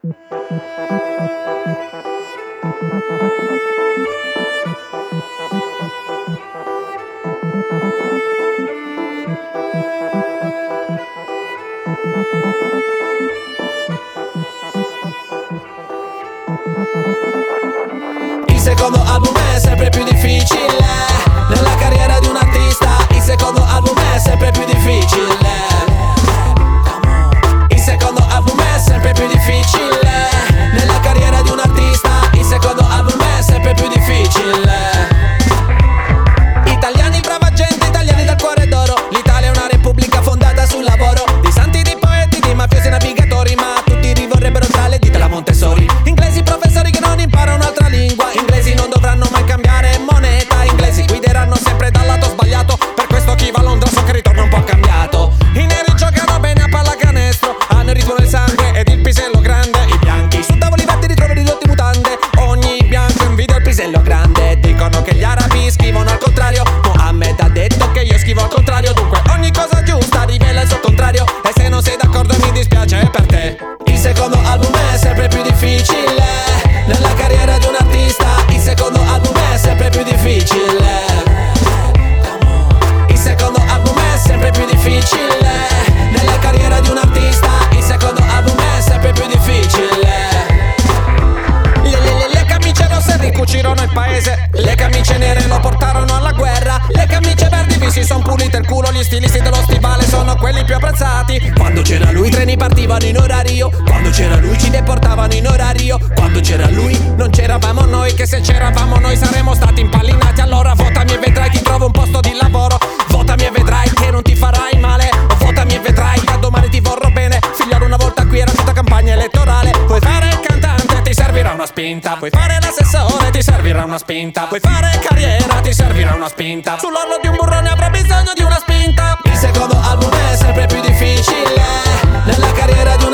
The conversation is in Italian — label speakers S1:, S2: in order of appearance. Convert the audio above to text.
S1: Il secondo album è sempre più difficile nella carriera di un artista. Il secondo album è sempre più difficile. Il secondo album è sempre più difficile nella carriera di un artista. Il secondo album è sempre più difficile. Italiani brava gente, italiani dal cuore d'oro. L'Italia è una repubblica fondata sul lavoro di santi, di poeti, di mafiosi e navigatori, ma tutti rivorrebbero tra le dita la Montessori. Inglesi professori che non imparano un'altra lingua. Inglesi non dovranno mai cambiare moneta. Inglesi guideranno sempre dal lato sbagliato. Per questo chi va a Londra so che ritorna un po' cambiato. I neri giocano bene a pallacanestro, hanno il ritmo del sangue ed il pisello grande. I bianchi su tavoli verdi ritrovano ridotti mutande. Ogni bianco invidia il pisello grande. Dicono che gli arabi scrivono al contrario. Mohammed ha detto che io scrivo al contrario. Dunque ogni cosa giusta rivela il suo contrario. E se non sei d'accordo mi dispiace per te. Il secondo album è sempre più difficile nella carriera di un artista. Il secondo album è sempre più difficile. Il secondo album è sempre più difficile nella carriera di un artista. Il secondo album è sempre più difficile. Le camicie rosse ricucirono il paese. Le camicie nere lo portarono alla guerra. Le camicie verdi vi si son pulite il culo. Gli stilisti dello stivale sono quelli più apprezzati. Quando c'era lui i treni partivano in orario. Quando c'era lui ci deportavano in orario. Quando c'era lui non c'eravamo noi. Che se c'eravamo noi saremmo stati impallinati. Allora votami e vedrai ti trovo un posto di lavoro. Votami e vedrai che non ti farai male. O votami e vedrai da domani ti vorrò bene. Figliolo, una volta qui era tutta campagna elettorale. Puoi fare il cantante, ti servirà una spinta. Puoi fare l'assessore, ti servirà una spinta. Puoi fare carriera, ti servirà una spinta. Sull'orlo di un burrone avrà bisogno di una spinta. Il secondo album è sempre più difficile nella carriera di un